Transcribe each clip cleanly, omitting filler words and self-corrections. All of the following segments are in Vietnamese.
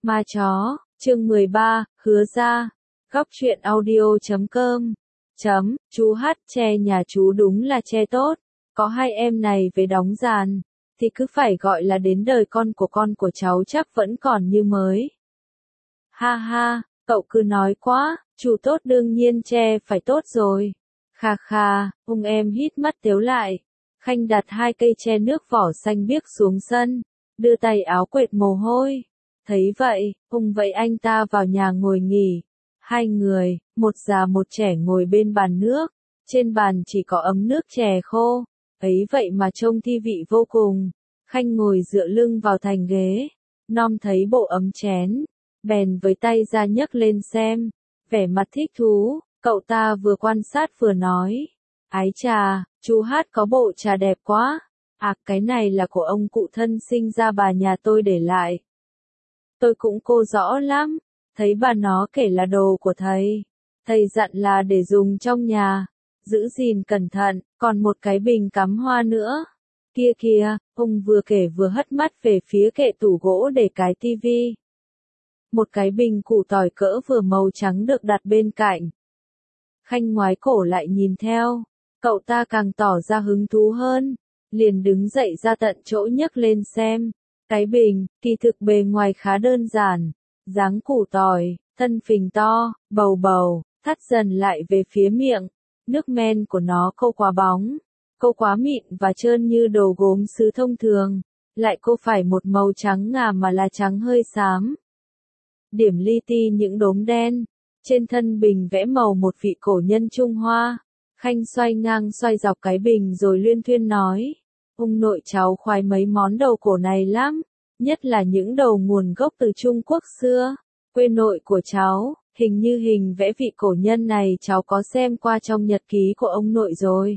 Ma chó, chương 13, hứa ra. Góc truyện audio.com. Chú hát tre nhà chú đúng là tre tốt. Có hai em này về đóng giàn, thì cứ phải gọi là đến đời con của cháu chắc vẫn còn như mới. Ha ha, cậu cứ nói quá, chú tốt đương nhiên tre phải tốt rồi. Kha kha, em hít mắt tiếu lại. Khanh đặt hai cây tre nước vỏ xanh biếc xuống sân, đưa tay áo quệt mồ hôi. Thấy vậy, vậy anh ta vào nhà ngồi nghỉ. Hai người, một già một trẻ ngồi bên bàn nước. Trên bàn chỉ có ấm nước chè khô. Ấy vậy mà trông thi vị vô cùng. Khanh ngồi dựa lưng vào thành ghế. Nom thấy bộ ấm chén. Bèn với tay ra nhấc lên xem. Vẻ mặt thích thú, cậu ta vừa quan sát vừa nói. Ái chà, chú hát có bộ trà đẹp quá. À, cái này là của ông cụ thân sinh ra bà nhà tôi để lại. Tôi cũng cô rõ lắm, thấy bà nó kể là đồ của thầy. Thầy dặn là để dùng trong nhà, giữ gìn cẩn thận, còn một cái bình cắm hoa nữa. Kia kìa, ông vừa kể vừa hất mắt về phía kệ tủ gỗ để cái tivi. Một cái bình củ tỏi cỡ vừa màu trắng được đặt bên cạnh. Khanh ngoái cổ lại nhìn theo, cậu ta càng tỏ ra hứng thú hơn, liền đứng dậy ra tận chỗ nhấc lên xem. Cái bình, kỳ thực bề ngoài khá đơn giản, dáng củ tỏi, thân phình to, bầu bầu, thắt dần lại về phía miệng. Nước men của nó không quá bóng, không quá mịn và trơn như đồ gốm sứ thông thường, lại không phải một màu trắng ngà mà là trắng hơi xám. Điểm li ti những đốm đen, trên thân bình vẽ màu một vị cổ nhân Trung Hoa. Khanh xoay ngang xoay dọc cái bình rồi luyên thuyên nói. Ông nội cháu khoái mấy món đầu cổ này lắm, nhất là những đầu nguồn gốc từ Trung Quốc xưa. Quê nội của cháu, hình như hình vẽ vị cổ nhân này cháu có xem qua trong nhật ký của ông nội rồi.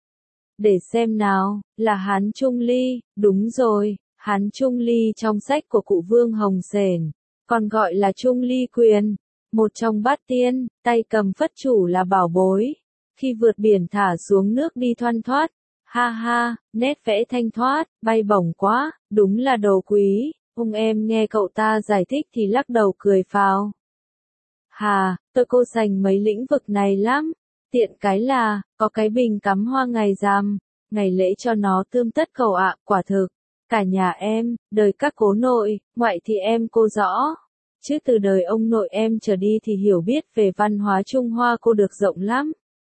Để xem nào, là Hán Trung Ly, đúng rồi, Hán Trung Ly trong sách của cụ Vương Hồng Sển, còn gọi là Trung Ly Quyền, một trong bát tiên, tay cầm phất chủ là bảo bối. Khi vượt biển thả xuống nước đi thoăn thoắt. Ha ha, nét vẽ thanh thoát, bay bổng quá, đúng là đồ quý. Em nghe cậu ta giải thích thì lắc đầu cười phào. Hà, tôi cô sành mấy lĩnh vực này lắm. Tiện cái là, có cái bình cắm hoa ngày rằm, ngày lễ cho nó tươm tất cầu ạ, quả thực. Cả nhà em, đời các cố nội, ngoại thì em cô rõ. Chứ từ đời ông nội em trở đi thì hiểu biết về văn hóa Trung Hoa cô được rộng lắm.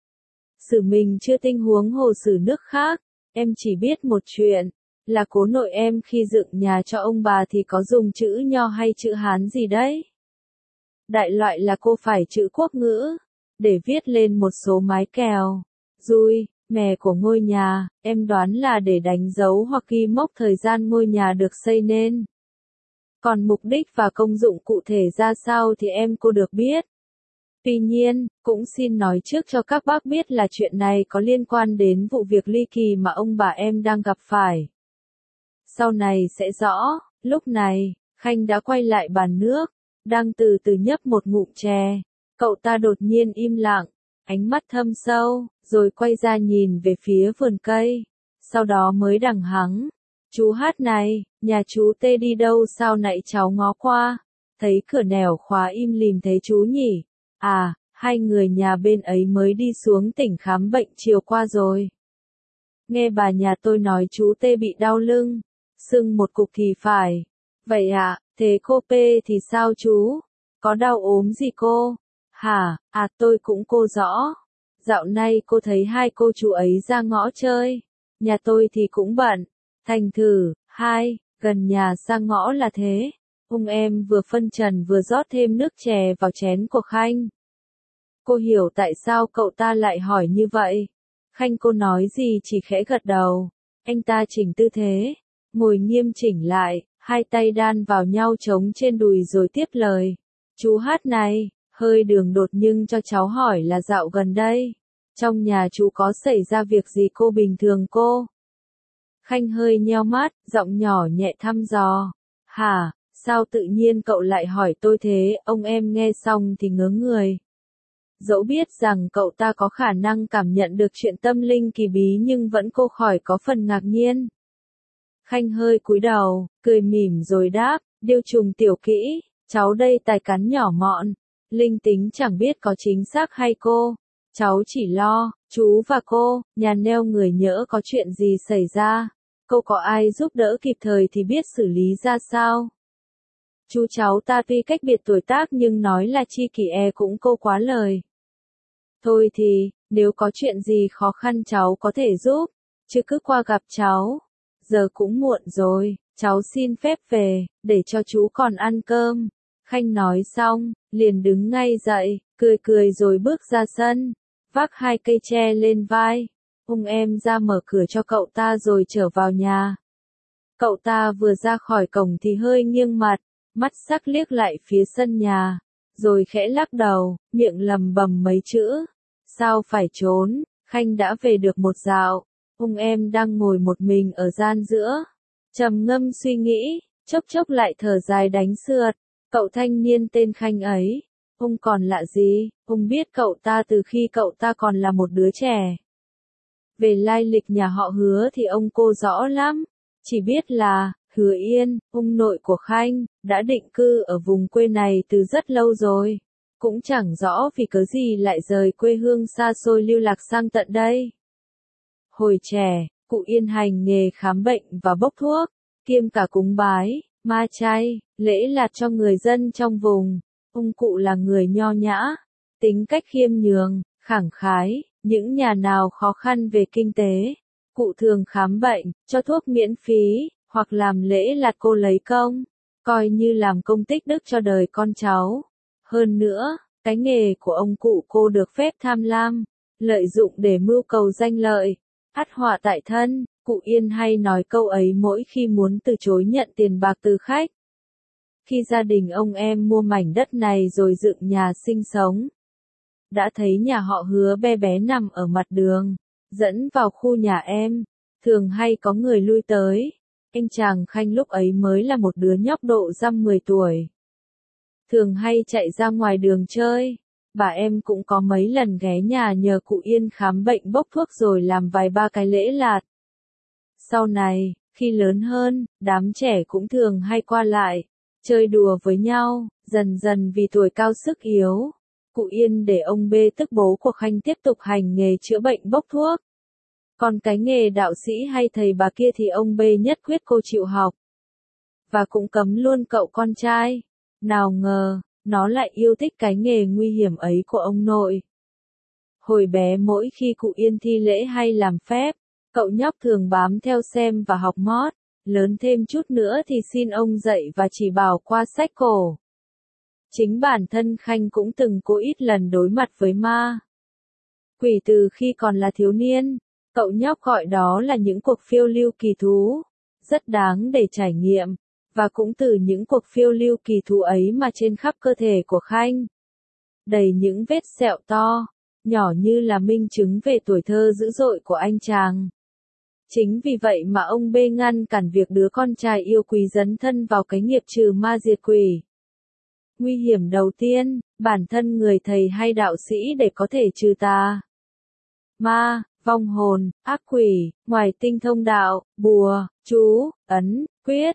Sử mình chưa tinh huống hồ sử nước khác, em chỉ biết một chuyện, là cố nội em khi dựng nhà cho ông bà thì có dùng chữ Nho hay chữ Hán gì đấy. Đại loại là cô phải chữ quốc ngữ, để viết lên một số mái kèo, dui, mè của ngôi nhà, em đoán là để đánh dấu hoặc ghi mốc thời gian ngôi nhà được xây nên. Còn mục đích và công dụng cụ thể ra sao thì em cô được biết. Tuy nhiên, cũng xin nói trước cho các bác biết là chuyện này có liên quan đến vụ việc ly kỳ mà ông bà em đang gặp phải. Sau này sẽ rõ, lúc này, Khanh đã quay lại bàn nước, đang từ từ nhấp một ngụm chè. Cậu ta đột nhiên im lặng, ánh mắt thâm sâu, rồi quay ra nhìn về phía vườn cây. Sau đó mới đằng hắng. Chú hát này, nhà chú Tê đi đâu sao nãy cháu ngó qua, thấy cửa nẻo khóa im lìm thế chú nhỉ? À, hai người nhà bên ấy mới đi xuống tỉnh khám bệnh chiều qua rồi. Nghe bà nhà tôi nói chú Tê bị đau lưng, sưng một cục thì phải. Vậy ạ, thế cô P thì sao chú? Có đau ốm gì cô? Hả, à tôi cũng cô rõ. Dạo này cô thấy hai cô chú ấy ra ngõ chơi. Nhà tôi thì cũng bận. Thành thử, gần nhà sang ngõ là thế. Em vừa phân trần vừa rót thêm nước chè vào chén của Khanh. Cô hiểu tại sao cậu ta lại hỏi như vậy. Khanh cô nói gì chỉ khẽ gật đầu. Anh ta chỉnh tư thế, ngồi nghiêm chỉnh lại, hai tay đan vào nhau trống trên đùi rồi tiếp lời. Chú hát này, hơi đường đột nhưng cho cháu hỏi là dạo gần đây, trong nhà chú có xảy ra việc gì cô bình thường cô? Khanh hơi nheo mắt, giọng nhỏ nhẹ thăm dò. Hả, sao tự nhiên cậu lại hỏi tôi thế? Em nghe xong thì ngớ người. Dẫu biết rằng cậu ta có khả năng cảm nhận được chuyện tâm linh kỳ bí nhưng vẫn không khỏi có phần ngạc nhiên. Khanh hơi cúi đầu, cười mỉm rồi đáp, điêu trùng tiểu kỹ, Cháu đây tài cán nhỏ mọn, linh tính chẳng biết có chính xác hay cô. Cháu chỉ lo, chú và cô, nhà neo người nhỡ có chuyện gì xảy ra. Cô có ai giúp đỡ kịp thời thì biết xử lý ra sao. Chú cháu ta tuy cách biệt tuổi tác nhưng nói là chi kỷ cũng cô quá lời. Thôi thì, nếu có chuyện gì khó khăn cháu có thể giúp, chứ cứ qua gặp cháu. Giờ cũng muộn rồi, cháu xin phép về, để cho chú còn ăn cơm. Khanh nói xong, liền đứng ngay dậy, cười cười rồi bước ra sân, vác 2 cây tre lên vai. Em ra mở cửa cho cậu ta rồi trở vào nhà. Cậu ta vừa ra khỏi cổng thì hơi nghiêng mặt, mắt sắc liếc lại phía sân nhà, rồi khẽ lắc đầu, miệng lầm bầm mấy chữ. Sao phải trốn, Khanh đã về được một dạo. Em đang ngồi một mình ở gian giữa, trầm ngâm suy nghĩ, chốc chốc lại thở dài đánh sượt. Cậu thanh niên tên Khanh ấy, còn lạ gì, biết cậu ta từ khi cậu ta còn là một đứa trẻ. Về lai lịch nhà họ Hứa thì cô rõ lắm, chỉ biết là, Hứa Yên, nội của Khanh, đã định cư ở vùng quê này từ rất lâu rồi. Cũng chẳng rõ vì cớ gì lại rời quê hương xa xôi lưu lạc sang tận đây. Hồi trẻ, cụ Yên hành nghề khám bệnh và bốc thuốc, kiêm cả cúng bái, ma chay, lễ lạt cho người dân trong vùng. Cụ là người nho nhã, tính cách khiêm nhường, khẳng khái, những nhà nào khó khăn về kinh tế, cụ thường khám bệnh, cho thuốc miễn phí, hoặc làm lễ lạt cô lấy công, coi như làm công tích đức cho đời con cháu. Hơn nữa, cái nghề của ông cụ cô được phép tham lam, lợi dụng để mưu cầu danh lợi, ắt họa tại thân. Cụ Yên hay nói câu ấy mỗi khi muốn từ chối nhận tiền bạc từ khách. Khi gia đình em mua mảnh đất này rồi dựng nhà sinh sống, đã thấy nhà họ Hứa bé bé nằm ở mặt đường, dẫn vào khu nhà em, thường hay có người lui tới. Anh chàng Khanh lúc ấy mới là một đứa nhóc độ dăm 10 tuổi. Thường hay chạy ra ngoài đường chơi, bà em cũng có mấy lần ghé nhà nhờ cụ Yên khám bệnh bốc thuốc rồi làm vài ba cái lễ lạt. Sau này, khi lớn hơn, đám trẻ cũng thường hay qua lại, chơi đùa với nhau, dần dần vì tuổi cao sức yếu. Cụ Yên để ông B tức bố của Khanh tiếp tục hành nghề chữa bệnh bốc thuốc. Còn cái nghề đạo sĩ hay thầy bà kia thì ông B nhất quyết cô chịu học. Và cũng cấm luôn cậu con trai. Nào ngờ, nó lại yêu thích cái nghề nguy hiểm ấy của ông nội. Hồi bé mỗi khi cụ Yên thi lễ hay làm phép, cậu nhóc thường bám theo xem và học mót. Lớn thêm chút nữa thì xin ông dạy và chỉ bảo qua sách cổ. Chính bản thân Khanh cũng từng có ít lần đối mặt với ma quỷ từ khi còn là thiếu niên. Cậu nhóc gọi đó là những cuộc phiêu lưu kỳ thú, rất đáng để trải nghiệm. Và cũng từ những cuộc phiêu lưu kỳ thú ấy mà trên khắp cơ thể của Khanh đầy những vết sẹo to, nhỏ như là minh chứng về tuổi thơ dữ dội của anh chàng. Chính vì vậy mà ông B ngăn cản việc đứa con trai yêu quý dấn thân vào cái nghiệp trừ ma diệt quỷ. Nguy hiểm đầu tiên, bản thân người thầy hay đạo sĩ để có thể trừ tà, ma, vong hồn, ác quỷ, ngoài tinh thông đạo, bùa, chú, ấn, quyết,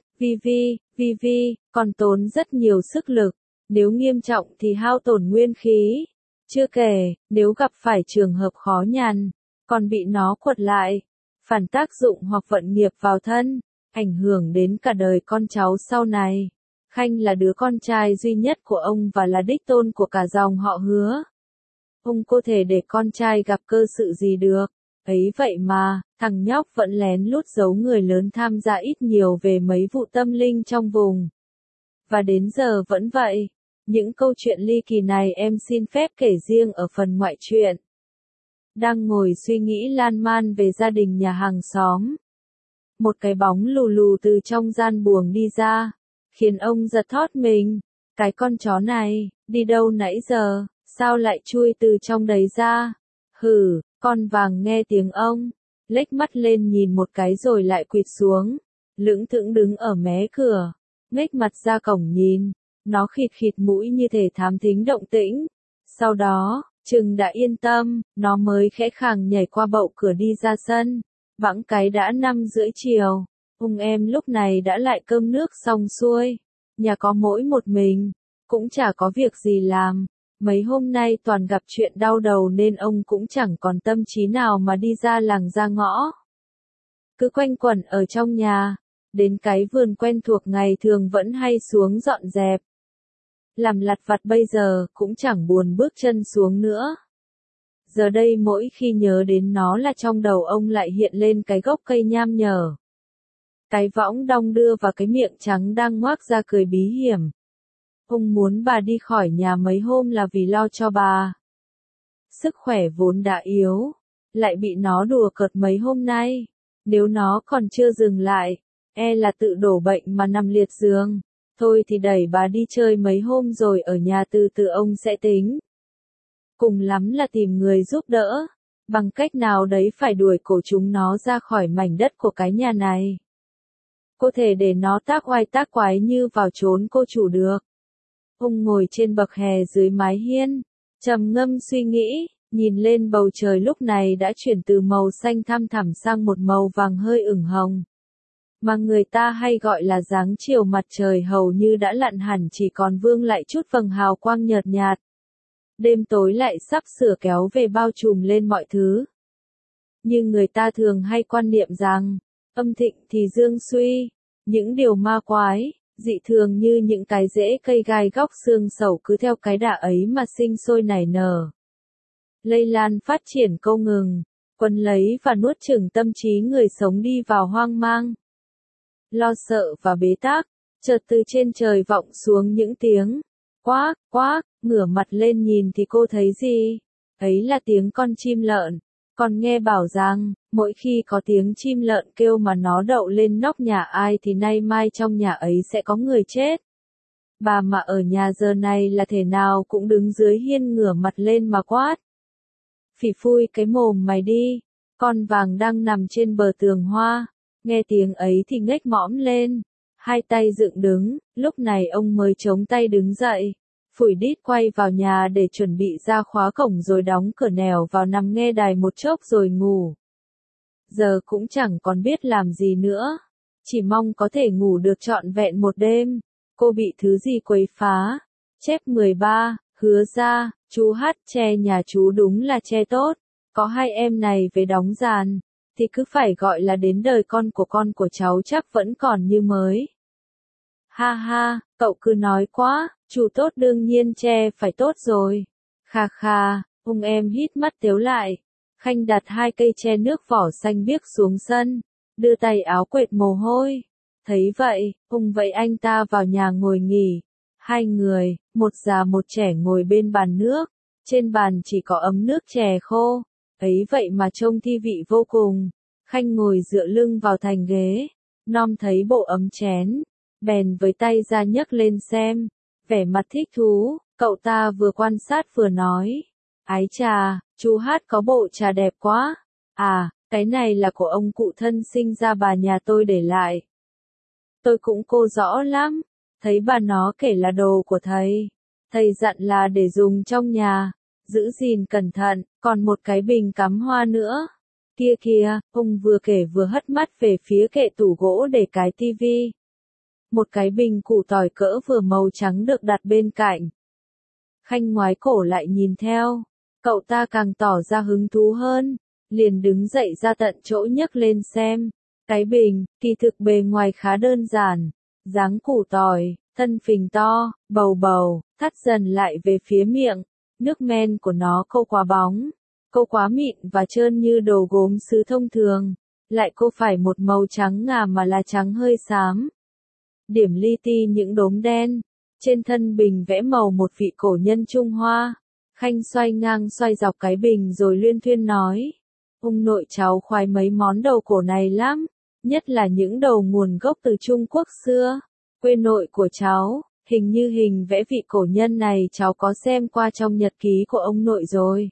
vi, còn tốn rất nhiều sức lực, nếu nghiêm trọng thì hao tổn nguyên khí. Chưa kể, nếu gặp phải trường hợp khó nhằn, còn bị nó quật lại, phản tác dụng hoặc vận nghiệp vào thân, ảnh hưởng đến cả đời con cháu sau này. Khanh là đứa con trai duy nhất của ông và là đích tôn của cả dòng họ Hứa. Ông có thể để con trai gặp cơ sự gì được. Ấy vậy mà, thằng nhóc vẫn lén lút giấu người lớn tham gia ít nhiều về mấy vụ tâm linh trong vùng. Và đến giờ vẫn vậy. Những câu chuyện ly kỳ này em xin phép kể riêng ở phần ngoại truyện. Đang ngồi suy nghĩ lan man về gia đình nhà hàng xóm. Một cái bóng lù lù từ trong gian buồng đi ra, khiến ông giật thót mình. Cái con chó này, đi đâu nãy giờ, sao lại chui từ trong đấy ra? Hử, con vàng nghe tiếng ông, lếch mắt lên nhìn một cái rồi lại quỵt xuống, lững thững đứng ở mé cửa, nghếch mặt ra cổng nhìn, nó khịt khịt mũi như thể thám thính động tĩnh. Sau đó, chừng đã yên tâm, nó mới khẽ khàng nhảy qua bậu cửa đi ra sân, bẵng cái đã 5:30 chiều. Em lúc này đã lại cơm nước xong xuôi, nhà có mỗi một mình, cũng chả có việc gì làm. Mấy hôm nay toàn gặp chuyện đau đầu nên ông cũng chẳng còn tâm trí nào mà đi ra làng ra ngõ. Cứ quanh quẩn ở trong nhà, đến cái vườn quen thuộc ngày thường vẫn hay xuống dọn dẹp. Làm lặt vặt bây giờ cũng chẳng buồn bước chân xuống nữa. Giờ đây mỗi khi nhớ đến nó là trong đầu ông lại hiện lên cái gốc cây nham nhở. Cái võng đong đưa và cái miệng trắng đang ngoác ra cười bí hiểm. Ông muốn bà đi khỏi nhà mấy hôm là vì lo cho bà. Sức khỏe vốn đã yếu, lại bị nó đùa cợt mấy hôm nay. Nếu nó còn chưa dừng lại, e là tự đổ bệnh mà nằm liệt giường. Thôi thì đẩy bà đi chơi mấy hôm rồi ở nhà từ từ ông sẽ tính. Cùng lắm là tìm người giúp đỡ, bằng cách nào đấy phải đuổi cổ chúng nó ra khỏi mảnh đất của cái nhà này. Cô thể để nó tác oai tác quái như vào trốn cô chủ được. Ông ngồi trên bậc hè dưới mái hiên, trầm ngâm suy nghĩ, nhìn lên bầu trời lúc này đã chuyển từ màu xanh thăm thẳm sang một màu vàng hơi ửng hồng. Mà người ta hay gọi là dáng chiều mặt trời hầu như đã lặn hẳn, chỉ còn vương lại chút vầng hào quang nhợt nhạt. Đêm tối lại sắp sửa kéo về bao trùm lên mọi thứ. Nhưng người ta thường hay quan niệm rằng, âm thịnh thì dương suy, những điều ma quái, dị thường như những cái rễ cây gai góc xương sẩu cứ theo cái đà ấy mà sinh sôi nảy nở. Lây lan phát triển không ngừng, quấn lấy và nuốt chửng tâm trí người sống đi vào hoang mang. Lo sợ và bế tắc, chợt từ trên trời vọng xuống những tiếng quác, quác, ngửa mặt lên nhìn thì cô thấy gì? Ấy là tiếng con chim lợn. Còn nghe bảo rằng, mỗi khi có tiếng chim lợn kêu mà nó đậu lên nóc nhà ai thì nay mai trong nhà ấy sẽ có người chết. Bà mà ở nhà giờ này là thể nào cũng đứng dưới hiên ngửa mặt lên mà quát. Phỉ phui cái mồm mày đi, con vàng đang nằm trên bờ tường hoa. Nghe tiếng ấy thì ngếch mõm lên, hai tay dựng đứng, lúc này ông mới chống tay đứng dậy, phủi đít quay vào nhà để chuẩn bị ra khóa cổng rồi đóng cửa nẻo vào nằm nghe đài một chốc rồi ngủ. Giờ cũng chẳng còn biết làm gì nữa, chỉ mong có thể ngủ được trọn vẹn một đêm. Cô bị thứ gì quấy phá? Chép 13, Hứa Ra, chú hát tre nhà chú đúng là tre tốt, có hai em này về đóng giàn, thì cứ phải gọi là đến đời con của cháu chắc vẫn còn như mới. Ha ha, cậu cứ nói quá, chú tốt đương nhiên tre phải tốt rồi. Kha kha, ông em hít mắt tếu lại. Khanh đặt hai cây tre nước vỏ xanh biếc xuống sân, đưa tay áo quệt mồ hôi. Thấy vậy, ông vẫy anh ta vào nhà ngồi nghỉ. Hai người, một già một trẻ ngồi bên bàn nước, trên bàn chỉ có ấm nước chè khô. Ấy vậy mà trông thi vị vô cùng. Khanh ngồi dựa lưng vào thành ghế, nom thấy bộ ấm chén, bèn với tay ra nhấc lên xem, vẻ mặt thích thú, cậu ta vừa quan sát vừa nói, ái chà, chú hát có bộ trà đẹp quá, à, cái này là của ông cụ thân sinh ra bà nhà tôi để lại. Tôi cũng cô rõ lắm, thấy bà nó kể là đồ của thầy dặn là để dùng trong nhà, giữ gìn cẩn thận, còn một cái bình cắm hoa nữa. Kia kìa, ông vừa kể vừa hất mắt về phía kệ tủ gỗ để cái tivi. Một cái bình củ tỏi cỡ vừa màu trắng được đặt bên cạnh. Khanh ngoái cổ lại nhìn theo, cậu ta càng tỏ ra hứng thú hơn, liền đứng dậy ra tận chỗ nhấc lên xem. Cái bình, kỳ thực bề ngoài khá đơn giản, dáng củ tỏi, thân phình to, bầu bầu, thắt dần lại về phía miệng, nước men của nó không quá bóng. Cô quá mịn và trơn như đồ gốm sứ thông thường, lại cô phải một màu trắng ngà mà là trắng hơi xám. Điểm li ti những đốm đen, trên thân bình vẽ màu một vị cổ nhân Trung Hoa. Khanh xoay ngang xoay dọc cái bình rồi luyên thuyên nói, ông nội cháu khoái mấy món đầu cổ này lắm, nhất là những đầu nguồn gốc từ Trung Quốc xưa, quê nội của cháu. Hình như hình vẽ vị cổ nhân này cháu có xem qua trong nhật ký của ông nội rồi.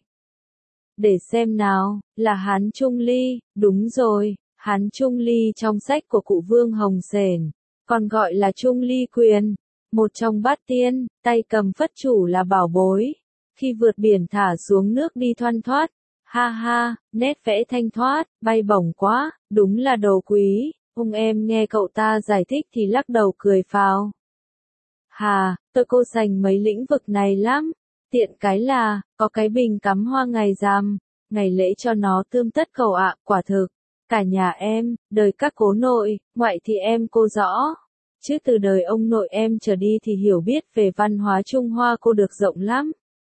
Để xem nào, là Hán Trung Ly, đúng rồi, Hán Trung Ly trong sách của cụ Vương Hồng Sển, còn gọi là Trung Ly Quyền, một trong bát tiên, tay cầm phất chủ là bảo bối. Khi vượt biển thả xuống nước đi thoăn thoắt, ha ha, nét vẽ thanh thoát, bay bổng quá, đúng là đồ quý. Ông em nghe cậu ta giải thích thì lắc đầu cười phào. Hà, tôi cô dành mấy lĩnh vực này lắm. Tiện cái là, có cái bình cắm hoa ngày rằm, ngày lễ cho nó tươm tất cầu ạ, quả thực. Cả nhà em, đời các cố nội, ngoại thì em cô rõ. Chứ từ đời ông nội em trở đi thì hiểu biết về văn hóa Trung Hoa cô được rộng lắm.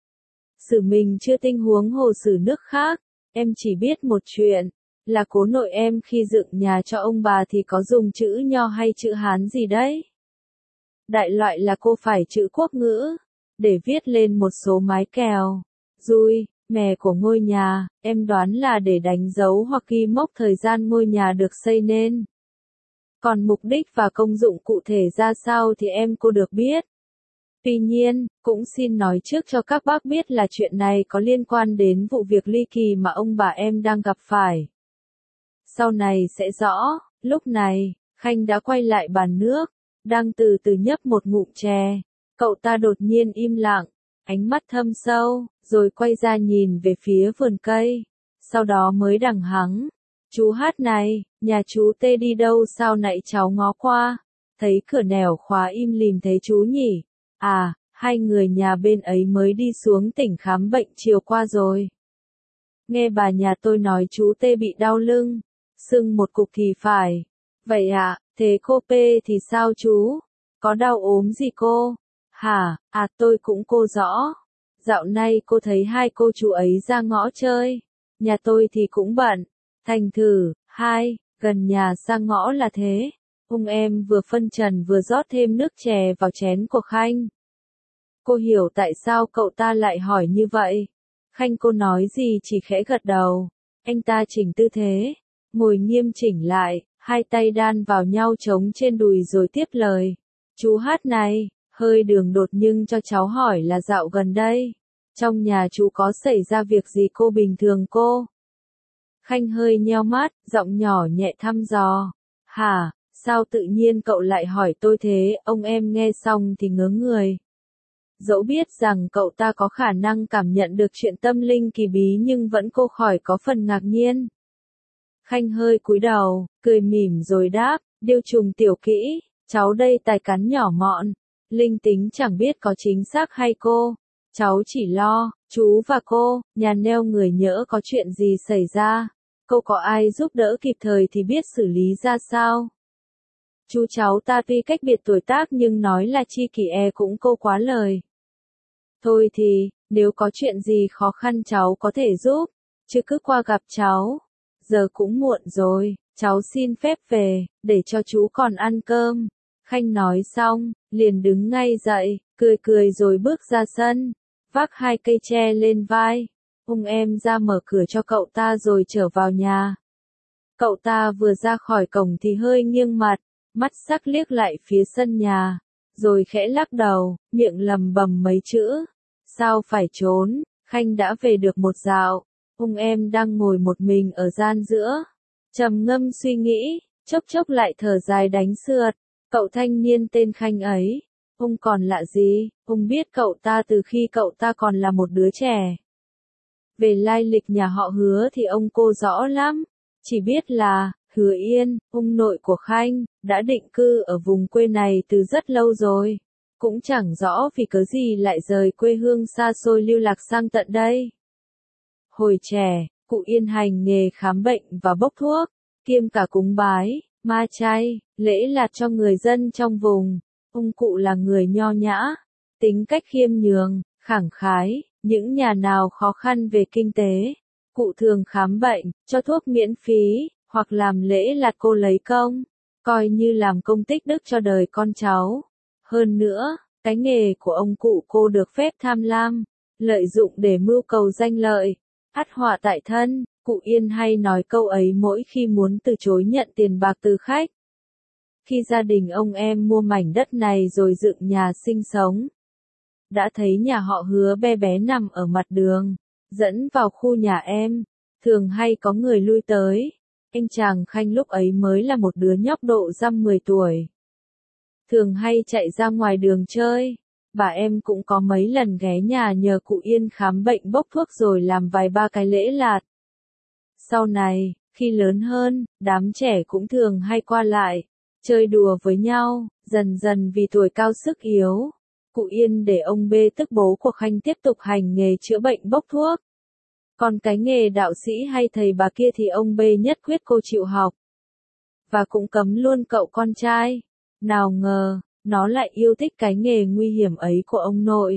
Sử mình chưa tinh huống hồ sử nước khác, em chỉ biết một chuyện, là cố nội em khi dựng nhà cho ông bà thì có dùng chữ Nho hay chữ Hán gì đấy. Đại loại là cô phải chữ quốc ngữ, để viết lên một số mái kèo, dui, mè của ngôi nhà, em đoán là để đánh dấu hoặc ghi mốc thời gian ngôi nhà được xây nên. Còn mục đích và công dụng cụ thể ra sao thì em cô được biết. Tuy nhiên, cũng xin nói trước cho các bác biết là chuyện này có liên quan đến vụ việc ly kỳ mà ông bà em đang gặp phải. Sau này sẽ rõ, lúc này, Khanh đã quay lại bàn nước, đang từ từ nhấp một ngụm chè. Cậu ta đột nhiên im lặng, ánh mắt thâm sâu, rồi quay ra nhìn về phía vườn cây. Sau đó mới đằng hắng. Chú Hát này, nhà chú Tê đi đâu sao nãy cháu ngó qua? Thấy cửa nẻo khóa im lìm thế chú nhỉ? À, hai người nhà bên ấy mới đi xuống tỉnh khám bệnh chiều qua rồi. Nghe bà nhà tôi nói chú Tê bị đau lưng, sưng một cục thì phải. Vậy ạ, thế cô P thì sao chú? Có đau ốm gì cô? Hả, à tôi cũng cô rõ. Dạo này cô thấy hai cô chú ấy ra ngõ chơi. Nhà tôi thì cũng bận. Thành thử, gần nhà sang ngõ là thế. Ông em vừa phân trần vừa rót thêm nước chè vào chén của Khanh. Cô hiểu tại sao cậu ta lại hỏi như vậy. Khanh cô nói gì chỉ khẽ gật đầu. Anh ta chỉnh tư thế, ngồi nghiêm chỉnh lại, hai tay đan vào nhau chống trên đùi rồi tiếp lời. Chú Hát này, hơi đường đột nhưng cho cháu hỏi là dạo gần đây, trong nhà chú có xảy ra việc gì cô bình thường cô? Khanh hơi nheo mắt, giọng nhỏ nhẹ thăm dò. Hả, sao tự nhiên cậu lại hỏi tôi thế? Ông em nghe xong thì ngớ người. Dẫu biết rằng cậu ta có khả năng cảm nhận được chuyện tâm linh kỳ bí nhưng vẫn cô khỏi có phần ngạc nhiên. Khanh hơi cúi đầu, cười mỉm rồi đáp, điêu trùng tiểu kỹ, cháu đây tài cắn nhỏ mọn, linh tính chẳng biết có chính xác hay cô. Cháu chỉ lo, chú và cô, nhà neo người nhỡ có chuyện gì xảy ra. Cô có ai giúp đỡ kịp thời thì biết xử lý ra sao. Chú cháu ta tuy cách biệt tuổi tác nhưng nói là chi kỷ cũng cô quá lời. Thôi thì, nếu có chuyện gì khó khăn cháu có thể giúp, chứ cứ qua gặp cháu. Giờ cũng muộn rồi, cháu xin phép về, để cho chú còn ăn cơm. Khanh nói xong, liền đứng ngay dậy, cười rồi bước ra sân, vác hai cây tre lên vai. Ông em ra mở cửa cho cậu ta rồi trở vào nhà. Cậu ta vừa ra khỏi cổng thì hơi nghiêng mặt, mắt sắc liếc lại phía sân nhà, rồi khẽ lắc đầu, miệng lầm bầm mấy chữ. Sao phải trốn, Khanh đã về được một dạo. Ông em đang ngồi một mình ở gian giữa, trầm ngâm suy nghĩ, chốc lại thở dài đánh sượt. Cậu thanh niên tên Khanh ấy, ông còn lạ gì, ông biết cậu ta từ khi cậu ta còn là một đứa trẻ. Về lai lịch nhà họ Hứa thì ông cô rõ lắm, chỉ biết là, Hứa Yên, ông nội của Khanh, đã định cư ở vùng quê này từ rất lâu rồi. Cũng chẳng rõ vì cớ gì lại rời quê hương xa xôi lưu lạc sang tận đây. Hồi trẻ, cụ Yên hành nghề khám bệnh và bốc thuốc, kiêm cả cúng bái, ma chay, lễ lạt cho người dân trong vùng. Ông cụ là người nho nhã, tính cách khiêm nhường, khẳng khái, những nhà nào khó khăn về kinh tế, cụ thường khám bệnh, cho thuốc miễn phí, hoặc làm lễ lạt cô lấy công, coi như làm công tích đức cho đời con cháu. Hơn nữa, cái nghề của ông cụ cô được phép tham lam, lợi dụng để mưu cầu danh lợi, ắt họa tại thân. Cụ Yên hay nói câu ấy mỗi khi muốn từ chối nhận tiền bạc từ khách. Khi gia đình ông em mua mảnh đất này rồi dựng nhà sinh sống, đã thấy nhà họ Hứa bé bé nằm ở mặt đường, dẫn vào khu nhà em, thường hay có người lui tới. Anh chàng Khanh lúc ấy mới là một đứa nhóc độ dăm 10 tuổi. Thường hay chạy ra ngoài đường chơi, bà em cũng có mấy lần ghé nhà nhờ cụ Yên khám bệnh bốc thuốc rồi làm vài ba cái lễ lạt. Sau này, khi lớn hơn, đám trẻ cũng thường hay qua lại, chơi đùa với nhau, dần dần vì tuổi cao sức yếu. Cụ Yên để ông B tức bố của Khanh tiếp tục hành nghề chữa bệnh bốc thuốc. Còn cái nghề đạo sĩ hay thầy bà kia thì ông B nhất quyết cô chịu học. Và cũng cấm luôn cậu con trai. Nào ngờ, nó lại yêu thích cái nghề nguy hiểm ấy của ông nội.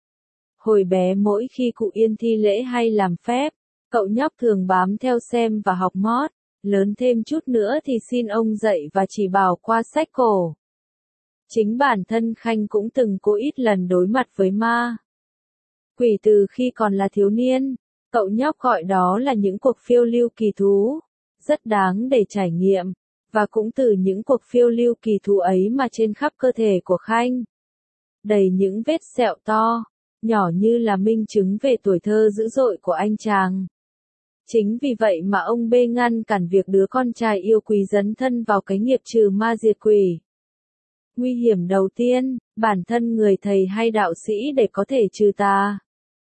Hồi bé mỗi khi cụ Yên thi lễ hay làm phép, cậu nhóc thường bám theo xem và học mót. Lớn thêm chút nữa thì xin ông dạy và chỉ bảo qua sách cổ. Chính bản thân Khanh cũng từng có ít lần đối mặt với ma quỷ từ khi còn là thiếu niên. Cậu nhóc gọi đó là những cuộc phiêu lưu kỳ thú, rất đáng để trải nghiệm. Và cũng từ những cuộc phiêu lưu kỳ thú ấy mà trên khắp cơ thể của Khanh đầy những vết sẹo to, nhỏ như là minh chứng về tuổi thơ dữ dội của anh chàng. Chính vì vậy mà ông B ngăn cản việc đứa con trai yêu quý dấn thân vào cái nghiệp trừ ma diệt quỷ. Nguy hiểm đầu tiên, bản thân người thầy hay đạo sĩ để có thể trừ tà,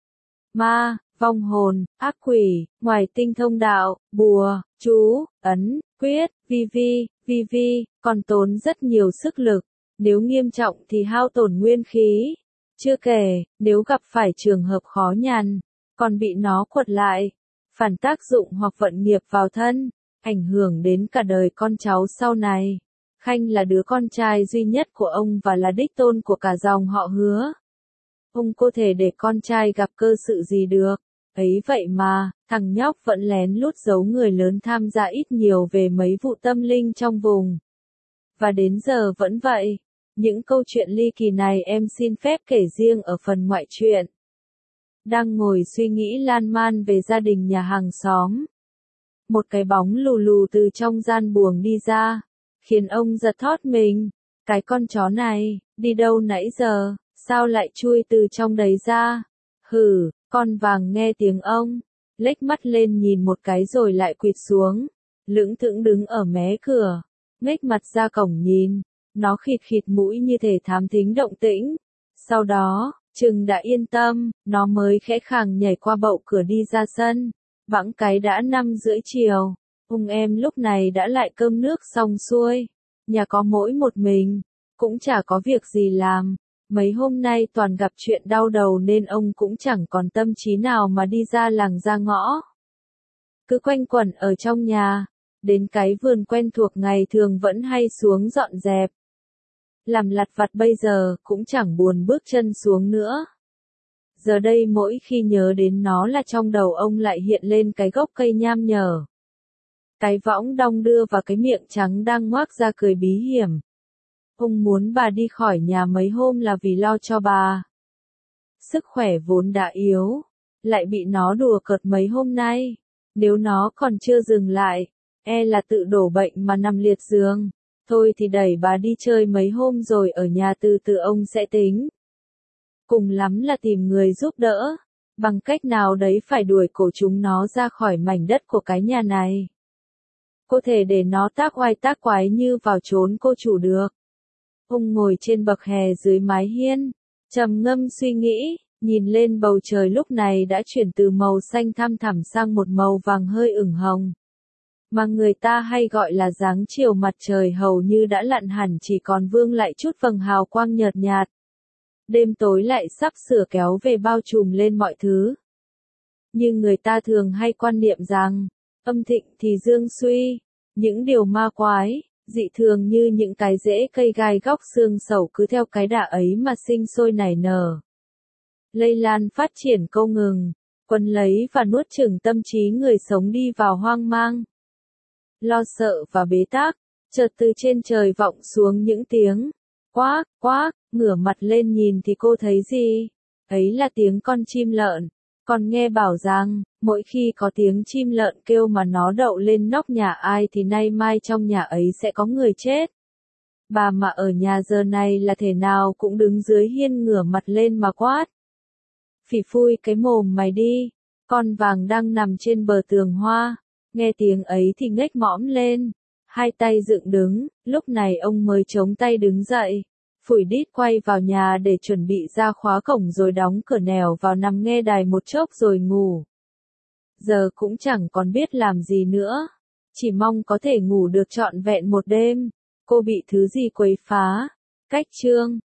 ma, vong hồn, ác quỷ, ngoài tinh thông đạo, bùa, chú, ấn, quyết, vi, còn tốn rất nhiều sức lực. Nếu nghiêm trọng thì hao tổn nguyên khí. Chưa kể, nếu gặp phải trường hợp khó nhằn, còn bị nó quật lại, phản tác dụng hoặc vận nghiệp vào thân, ảnh hưởng đến cả đời con cháu sau này. Khanh là đứa con trai duy nhất của ông và là đích tôn của cả dòng họ Hứa. Ông có thể để con trai gặp cơ sự gì được. Ấy vậy mà, thằng nhóc vẫn lén lút giấu người lớn tham gia ít nhiều về mấy vụ tâm linh trong vùng. Và đến giờ vẫn vậy. Những câu chuyện ly kỳ này em xin phép kể riêng ở phần ngoại truyện. Đang ngồi suy nghĩ lan man về gia đình nhà hàng xóm. Một cái bóng lù lù từ trong gian buồng đi ra, khiến ông giật thót mình. Cái con chó này, đi đâu nãy giờ, sao lại chui từ trong đấy ra? Hử, con vàng nghe tiếng ông, lếch mắt lên nhìn một cái rồi lại quỵt xuống, lững thững đứng ở mé cửa, nghếch mặt ra cổng nhìn. Nó khịt khịt mũi như thể thám thính động tĩnh. Sau đó, chừng đã yên tâm, nó mới khẽ khàng nhảy qua bậu cửa đi ra sân. Bẵng cái đã 5:30 chiều. Em lúc này đã lại cơm nước xong xuôi. Nhà có mỗi một mình, cũng chả có việc gì làm. Mấy hôm nay toàn gặp chuyện đau đầu nên ông cũng chẳng còn tâm trí nào mà đi ra làng ra ngõ. Cứ quanh quẩn ở trong nhà, đến cái vườn quen thuộc ngày thường vẫn hay xuống dọn dẹp. Làm lặt vặt bây giờ cũng chẳng buồn bước chân xuống nữa. Giờ đây mỗi khi nhớ đến nó là trong đầu ông lại hiện lên cái gốc cây nham nhở, cái võng đong đưa và cái miệng trắng đang ngoác ra cười bí hiểm. Ông muốn bà đi khỏi nhà mấy hôm là vì lo cho bà. Sức khỏe vốn đã yếu, lại bị nó đùa cợt mấy hôm nay. Nếu nó còn chưa dừng lại, e là tự đổ bệnh mà nằm liệt giường. Thôi thì đẩy bà đi chơi mấy hôm rồi ở nhà từ từ ông sẽ tính. Cùng lắm là tìm người giúp đỡ, bằng cách nào đấy phải đuổi cổ chúng nó ra khỏi mảnh đất của cái nhà này. Có thể để nó tác oai tác quái như vào trốn cô chủ được. Ông ngồi trên bậc hè dưới mái hiên, trầm ngâm suy nghĩ, nhìn lên bầu trời lúc này đã chuyển từ màu xanh thăm thẳm sang một màu vàng hơi ửng hồng. Mà người ta hay gọi là dáng chiều mặt trời hầu như đã lặn hẳn, chỉ còn vương lại chút vầng hào quang nhợt nhạt. Đêm tối lại sắp sửa kéo về bao trùm lên mọi thứ. Nhưng người ta thường hay quan niệm rằng, âm thịnh thì dương suy, những điều ma quái, dị thường như những cái rễ cây gai góc xương sầu cứ theo cái đà ấy mà sinh sôi nảy nở. Lây lan phát triển không ngừng, quấn lấy và nuốt chửng tâm trí người sống đi vào hoang mang, lo sợ và bế tắc. Chợt từ trên trời vọng xuống những tiếng quác, quác, ngửa mặt lên nhìn thì cô thấy gì? Ấy là tiếng con chim lợn. Còn nghe bảo rằng, mỗi khi có tiếng chim lợn kêu mà nó đậu lên nóc nhà ai thì nay mai trong nhà ấy sẽ có người chết. Bà mà ở nhà giờ này là thể nào cũng đứng dưới hiên ngửa mặt lên mà quát. Phỉ phui cái mồm mày đi, con vàng đang nằm trên bờ tường hoa. Nghe tiếng ấy thì ngếch mõm lên, hai tay dựng đứng, lúc này ông mới chống tay đứng dậy, phủi đít quay vào nhà để chuẩn bị ra khóa cổng rồi đóng cửa nẻo vào nằm nghe đài một chốc rồi ngủ. Giờ cũng chẳng còn biết làm gì nữa, chỉ mong có thể ngủ được trọn vẹn một đêm. Cô bị thứ gì quấy phá? Cách chương